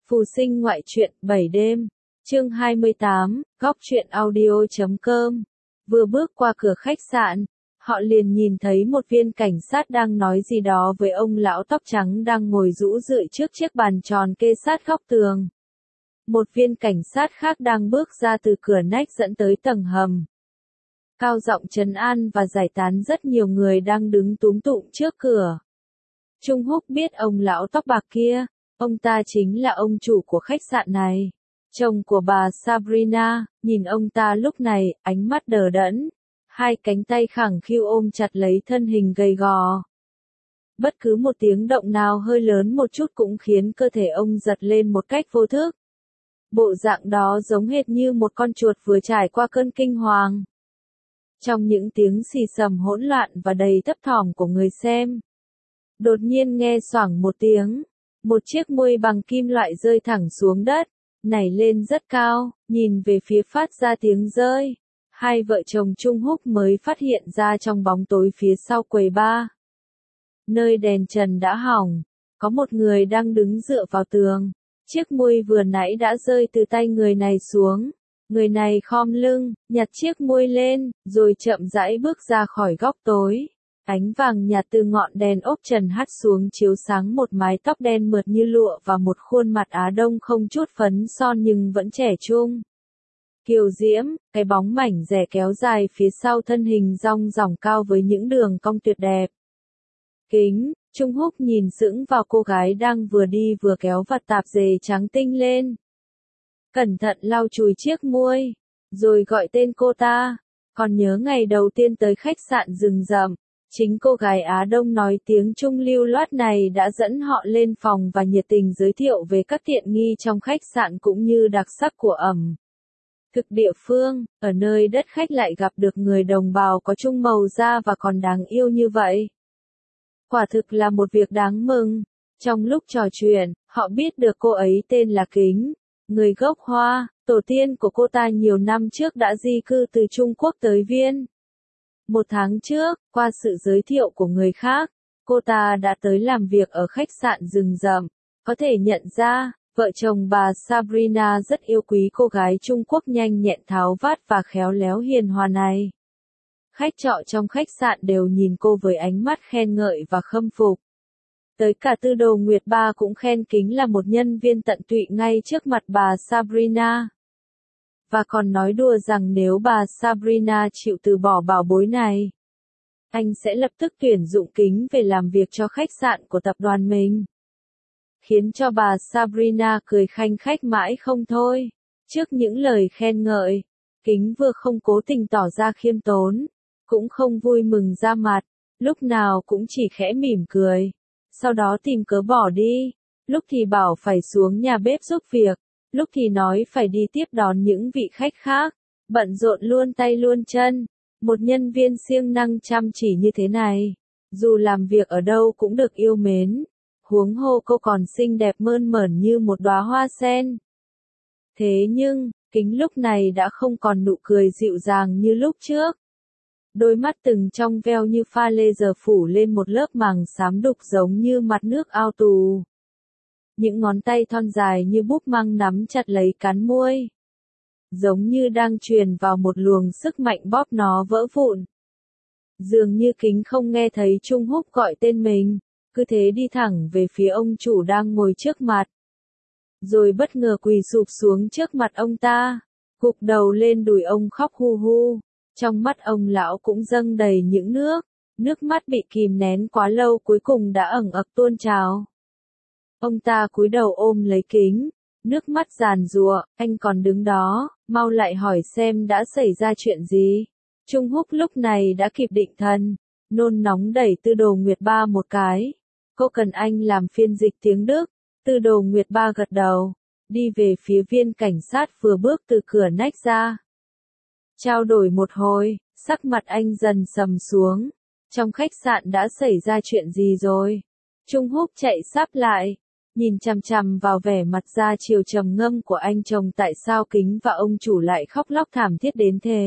Phù sinh ngoại truyện 7 đêm, chương 28, góc truyện audio.com. Vừa bước qua cửa khách sạn, họ liền nhìn thấy một viên cảnh sát đang nói gì đó với ông lão tóc trắng đang ngồi rũ rượi trước chiếc bàn tròn kê sát góc tường. Một viên cảnh sát khác đang bước ra từ cửa nách dẫn tới tầng hầm. Cao giọng trấn an và giải tán rất nhiều người đang đứng túm tụm trước cửa. Trung Húc biết ông lão tóc bạc kia, ông ta chính là ông chủ của khách sạn này. Chồng của bà Sabrina, nhìn ông ta lúc này, ánh mắt đờ đẫn. Hai cánh tay khẳng khiu ôm chặt lấy thân hình gầy gò. Bất cứ một tiếng động nào hơi lớn một chút cũng khiến cơ thể ông giật lên một cách vô thức. Bộ dạng đó giống hệt như một con chuột vừa trải qua cơn kinh hoàng. Trong những tiếng xì xầm hỗn loạn và đầy thấp thỏm của người xem, đột nhiên nghe xoảng một tiếng, một chiếc muôi bằng kim loại rơi thẳng xuống đất, nảy lên rất cao, nhìn về phía phát ra tiếng rơi. Hai vợ chồng Trung Húc mới phát hiện ra trong bóng tối phía sau quầy bar. Nơi đèn trần đã hỏng, có một người đang đứng dựa vào tường. Chiếc muôi vừa nãy đã rơi từ tay người này xuống. Người này khom lưng, nhặt chiếc muôi lên, rồi chậm rãi bước ra khỏi góc tối. Ánh vàng nhạt từ ngọn đèn ốp trần hắt xuống chiếu sáng một mái tóc đen mượt như lụa và một khuôn mặt Á Đông không chút phấn son nhưng vẫn trẻ trung. Kiều diễm, cái bóng mảnh rẻ kéo dài phía sau thân hình dong dỏng cao với những đường cong tuyệt đẹp. Kính, Trung Húc nhìn sững vào cô gái đang vừa đi vừa kéo vạt tạp dề trắng tinh lên. Cẩn thận lau chùi chiếc muôi, rồi gọi tên cô ta. Còn nhớ ngày đầu tiên tới khách sạn rừng rậm, chính cô gái Á Đông nói tiếng Trung lưu loát này đã dẫn họ lên phòng và nhiệt tình giới thiệu về các tiện nghi trong khách sạn cũng như đặc sắc của ẩm thực địa phương, ở nơi đất khách lại gặp được người đồng bào có chung màu da và còn đáng yêu như vậy. Quả thực là một việc đáng mừng. Trong lúc trò chuyện, họ biết được cô ấy tên là Kính, người gốc Hoa, tổ tiên của cô ta nhiều năm trước đã di cư từ Trung Quốc tới Viên. Một tháng trước, qua sự giới thiệu của người khác, cô ta đã tới làm việc ở khách sạn rừng rậm. Có thể nhận ra, vợ chồng bà Sabrina rất yêu quý cô gái Trung Quốc nhanh nhẹn tháo vát và khéo léo hiền hòa này. Khách trọ trong khách sạn đều nhìn cô với ánh mắt khen ngợi và khâm phục. Tới cả Tư Đồ Nguyệt Ba cũng khen Kính là một nhân viên tận tụy ngay trước mặt bà Sabrina. Và còn nói đùa rằng nếu bà Sabrina chịu từ bỏ bảo bối này, anh sẽ lập tức tuyển dụng Kính về làm việc cho khách sạn của tập đoàn mình. Khiến cho bà Sabrina cười khanh khách mãi không thôi. Trước những lời khen ngợi, Kính vừa không cố tình tỏ ra khiêm tốn, cũng không vui mừng ra mặt, lúc nào cũng chỉ khẽ mỉm cười. Sau đó tìm cớ bỏ đi, lúc thì bảo phải xuống nhà bếp giúp việc, lúc thì nói phải đi tiếp đón những vị khách khác, bận rộn luôn tay luôn chân. Một nhân viên siêng năng chăm chỉ như thế này, dù làm việc ở đâu cũng được yêu mến. Huống hồ cô còn xinh đẹp mơn mởn như một đóa hoa sen. Thế nhưng, Kính lúc này đã không còn nụ cười dịu dàng như lúc trước. Đôi mắt từng trong veo như pha lê giờ phủ lên một lớp màng xám đục giống như mặt nước ao tù. Những ngón tay thon dài như búp măng nắm chặt lấy cán muôi, giống như đang truyền vào một luồng sức mạnh bóp nó vỡ vụn. Dường như Kính không nghe thấy Trung Húc gọi tên mình, cứ thế đi thẳng về phía ông chủ đang ngồi trước mặt. Rồi bất ngờ quỳ sụp xuống trước mặt ông ta, gục đầu lên đùi ông khóc hu hu. Trong mắt ông lão cũng dâng đầy những nước mắt bị kìm nén quá lâu cuối cùng đã ẩn ực tuôn trào. Ông ta cúi đầu ôm lấy Kính, nước mắt giàn giụa, anh còn đứng đó, mau lại hỏi xem đã xảy ra chuyện gì. Trung Húc lúc này đã kịp định thần, nôn nóng đẩy Tư Đồ Nguyệt Ba một cái. Cô cần anh làm phiên dịch tiếng Đức. Tư Đồ Nguyệt Ba gật đầu, đi về phía viên cảnh sát vừa bước từ cửa nách ra. Trao đổi một hồi, sắc mặt anh dần sầm xuống. Trong khách sạn đã xảy ra chuyện gì rồi? Trung Húc chạy sắp lại, nhìn chằm chằm vào vẻ mặt ra chiều trầm ngâm của anh chồng. Tại sao Kính và ông chủ lại khóc lóc thảm thiết đến thế?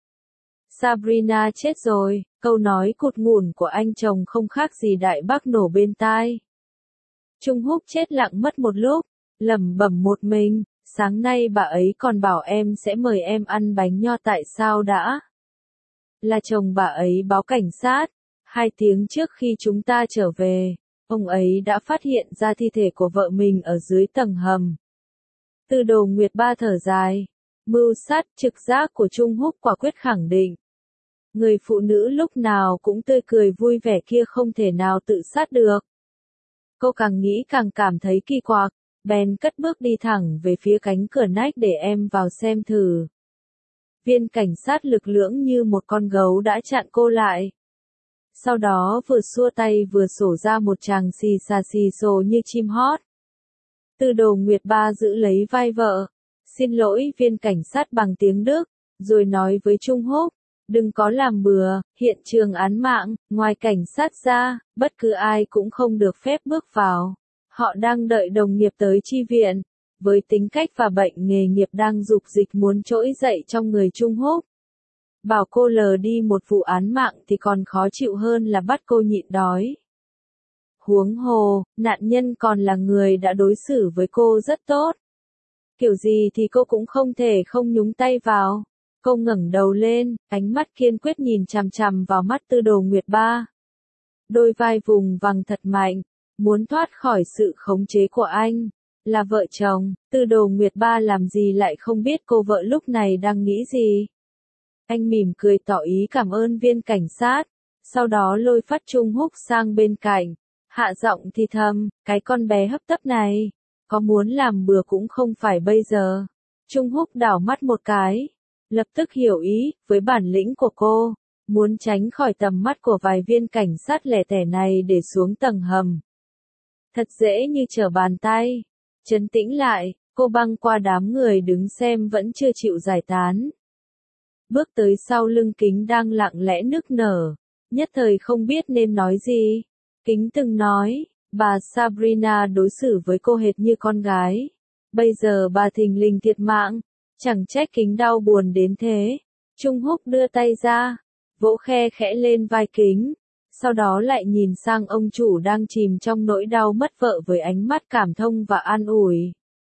Sabrina chết rồi, câu nói cụt ngủn của anh chồng không khác gì đại bác nổ bên tai. Trung Húc chết lặng mất một lúc, lẩm bẩm một mình, sáng nay bà ấy còn bảo em sẽ mời em ăn bánh nho tại sao đã? Là chồng bà ấy báo cảnh sát, 2 tiếng trước khi chúng ta trở về, ông ấy đã phát hiện ra thi thể của vợ mình ở dưới tầng hầm. Tư Đồ Nguyệt Ba thở dài, mưu sát trực giác của Trung Húc quả quyết khẳng định. Người phụ nữ lúc nào cũng tươi cười vui vẻ kia không thể nào tự sát được. Cô càng nghĩ càng cảm thấy kỳ quặc, bèn cất bước đi thẳng về phía cánh cửa nách để em vào xem thử. Viên cảnh sát lực lưỡng như một con gấu đã chặn cô lại. Sau đó vừa xua tay vừa sổ ra một tràng xì xà xì xồ như chim hót. Tư Đồ Nguyệt Ba giữ lấy vai vợ, xin lỗi viên cảnh sát bằng tiếng Đức, rồi nói với Trung Húc, đừng có làm bừa, hiện trường án mạng, ngoài cảnh sát ra, bất cứ ai cũng không được phép bước vào. Họ đang đợi đồng nghiệp tới chi viện, với tính cách và bệnh nghề nghiệp đang dục dịch muốn trỗi dậy trong người Trung Húc. Bảo cô lờ đi một vụ án mạng thì còn khó chịu hơn là bắt cô nhịn đói. Huống hồ, nạn nhân còn là người đã đối xử với cô rất tốt. Kiểu gì thì cô cũng không thể không nhúng tay vào. Cô ngẩng đầu lên, ánh mắt kiên quyết nhìn chằm chằm vào mắt Tư Đồ Nguyệt Ba. Đôi vai vùng vằng thật mạnh, muốn thoát khỏi sự khống chế của anh. Là vợ chồng, Tư Đồ Nguyệt Ba làm gì lại không biết cô vợ lúc này đang nghĩ gì. Anh mỉm cười tỏ ý cảm ơn viên cảnh sát, sau đó lôi phát Trung Húc sang bên cạnh, hạ giọng thì thầm, cái con bé hấp tấp này, có muốn làm bừa cũng không phải bây giờ. Trung Húc đảo mắt một cái, lập tức hiểu ý, với bản lĩnh của cô, muốn tránh khỏi tầm mắt của vài viên cảnh sát lẻ tẻ này để xuống tầng hầm. Thật dễ như trở bàn tay. Trấn tĩnh lại, cô băng qua đám người đứng xem vẫn chưa chịu giải tán. Bước tới sau lưng Kính đang lặng lẽ nức nở, nhất thời không biết nên nói gì. Kính từng nói, bà Sabrina đối xử với cô hệt như con gái. Bây giờ bà thình lình thiệt mạng, chẳng trách Kính đau buồn đến thế. Trung Húc đưa tay ra, vỗ khe khẽ lên vai Kính, sau đó lại nhìn sang ông chủ đang chìm trong nỗi đau mất vợ với ánh mắt cảm thông và an ủi.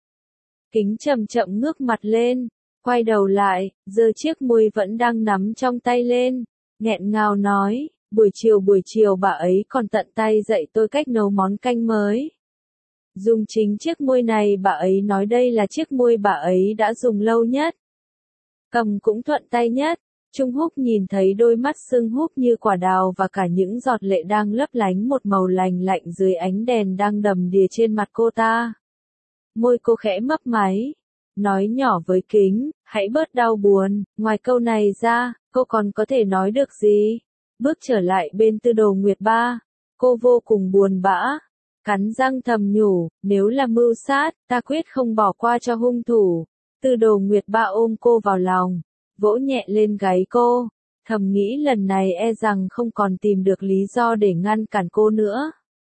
Kính chậm chậm ngước mặt lên, quay đầu lại, giơ chiếc muôi vẫn đang nắm trong tay lên, nghẹn ngào nói, buổi chiều bà ấy còn tận tay dạy tôi cách nấu món canh mới. Dùng chính chiếc muôi này bà ấy nói đây là chiếc muôi bà ấy đã dùng lâu nhất. Cầm cũng thuận tay nhất. Trung Húc nhìn thấy đôi mắt sưng húp như quả đào và cả những giọt lệ đang lấp lánh một màu lành lạnh dưới ánh đèn đang đầm đìa trên mặt cô ta. Môi cô khẽ mấp máy, nói nhỏ với Kính, hãy bớt đau buồn, ngoài câu này ra, cô còn có thể nói được gì? Bước trở lại bên Tư Đồ Nguyệt Ba, cô vô cùng buồn bã, cắn răng thầm nhủ, nếu là mưu sát, ta quyết không bỏ qua cho hung thủ. Tư Đồ Nguyệt Ba ôm cô vào lòng, vỗ nhẹ lên gáy cô, thầm nghĩ lần này e rằng không còn tìm được lý do để ngăn cản cô nữa.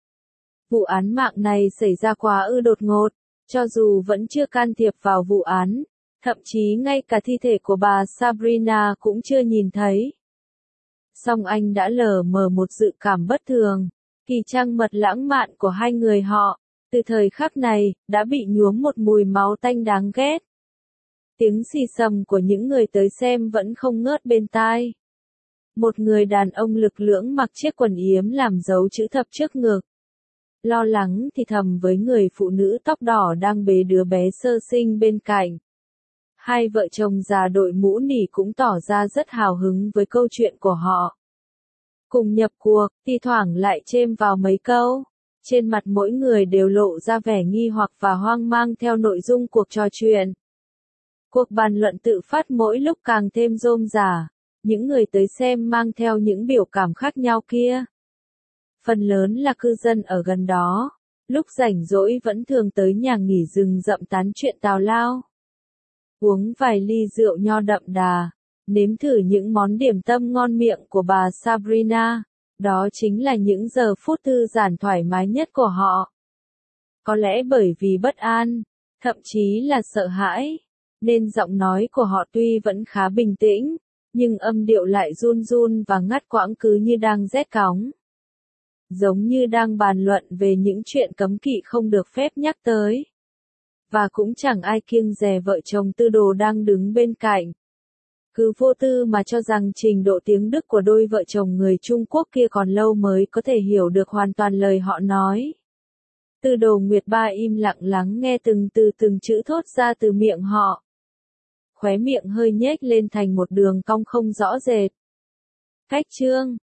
Vụ án mạng này xảy ra quá đột ngột, cho dù vẫn chưa can thiệp vào vụ án, thậm chí ngay cả thi thể của bà Sabrina cũng chưa nhìn thấy. Song anh đã lờ mờ một dự cảm bất thường, kỳ trăng mật lãng mạn của hai người họ, từ thời khắc này, đã bị nhuốm một mùi máu tanh đáng ghét. Tiếng xì xầm của những người tới xem vẫn không ngớt bên tai. Một người đàn ông lực lưỡng mặc chiếc quần yếm làm dấu chữ thập trước ngực. Lo lắng thì thầm với người phụ nữ tóc đỏ đang bế đứa bé sơ sinh bên cạnh. Hai vợ chồng già đội mũ nỉ cũng tỏ ra rất hào hứng với câu chuyện của họ. Cùng nhập cuộc, thi thoảng lại chêm vào mấy câu. Trên mặt mỗi người đều lộ ra vẻ nghi hoặc và hoang mang theo nội dung cuộc trò chuyện. Cuộc bàn luận tự phát mỗi lúc càng thêm rôm rả, những người tới xem mang theo những biểu cảm khác nhau kia. Phần lớn là cư dân ở gần đó, lúc rảnh rỗi vẫn thường tới nhà nghỉ rừng rậm tán chuyện tào lao. Uống vài ly rượu nho đậm đà, nếm thử những món điểm tâm ngon miệng của bà Sabrina, đó chính là những giờ phút thư giãn thoải mái nhất của họ. Có lẽ bởi vì bất an, thậm chí là sợ hãi, nên giọng nói của họ tuy vẫn khá bình tĩnh, nhưng âm điệu lại run run và ngắt quãng cứ như đang rét cóng. Giống như đang bàn luận về những chuyện cấm kỵ không được phép nhắc tới. và cũng chẳng ai kiêng dè vợ chồng Tư Đồ đang đứng bên cạnh. Cứ vô tư mà cho rằng trình độ tiếng Đức của đôi vợ chồng người Trung Quốc kia còn lâu mới có thể hiểu được hoàn toàn lời họ nói. Tư Đồ Nguyệt Ba im lặng lắng nghe từng từ từng chữ thốt ra từ miệng họ. Khóe miệng hơi nhếch lên thành một đường cong không rõ rệt. Cách chương